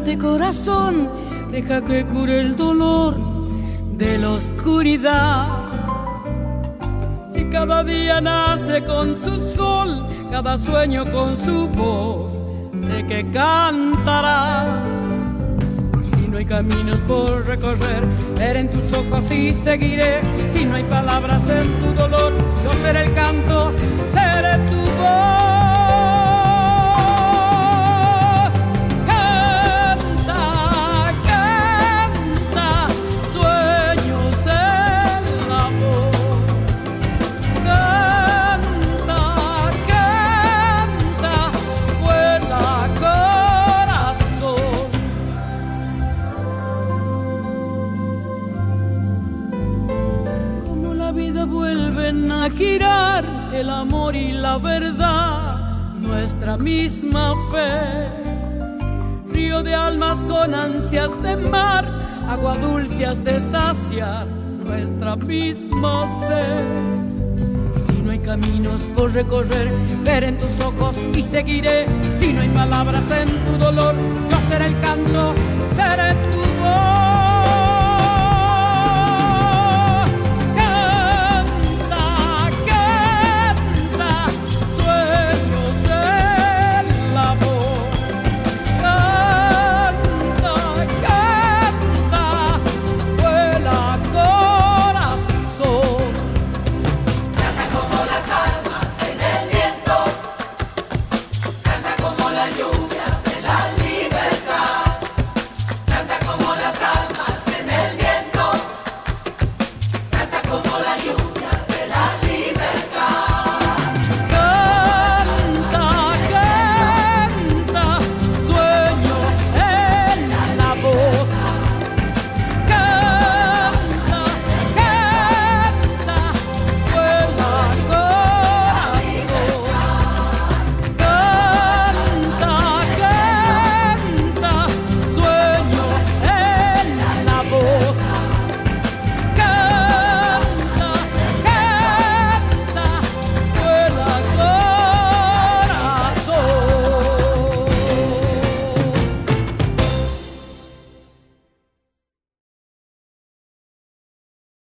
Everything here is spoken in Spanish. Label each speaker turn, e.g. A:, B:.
A: Cállate, corazón, deja que cure el dolor de la oscuridad. Si cada día nace con su sol, cada sueño con su voz, sé que cantará. Si no hay caminos por recorrer, veré en tus ojos y seguiré. Si no hay palabras en tu dolor, yo seré el canto, seré tu voz. Girar el amor y la verdad, nuestra misma fe. Río de almas con ansias de mar, agua dulce has de saciar nuestra misma sed. Si no hay caminos por recorrer, veré en tus ojos y seguiré. Si no hay palabras en tu dolor, yo seré el canto, seré tu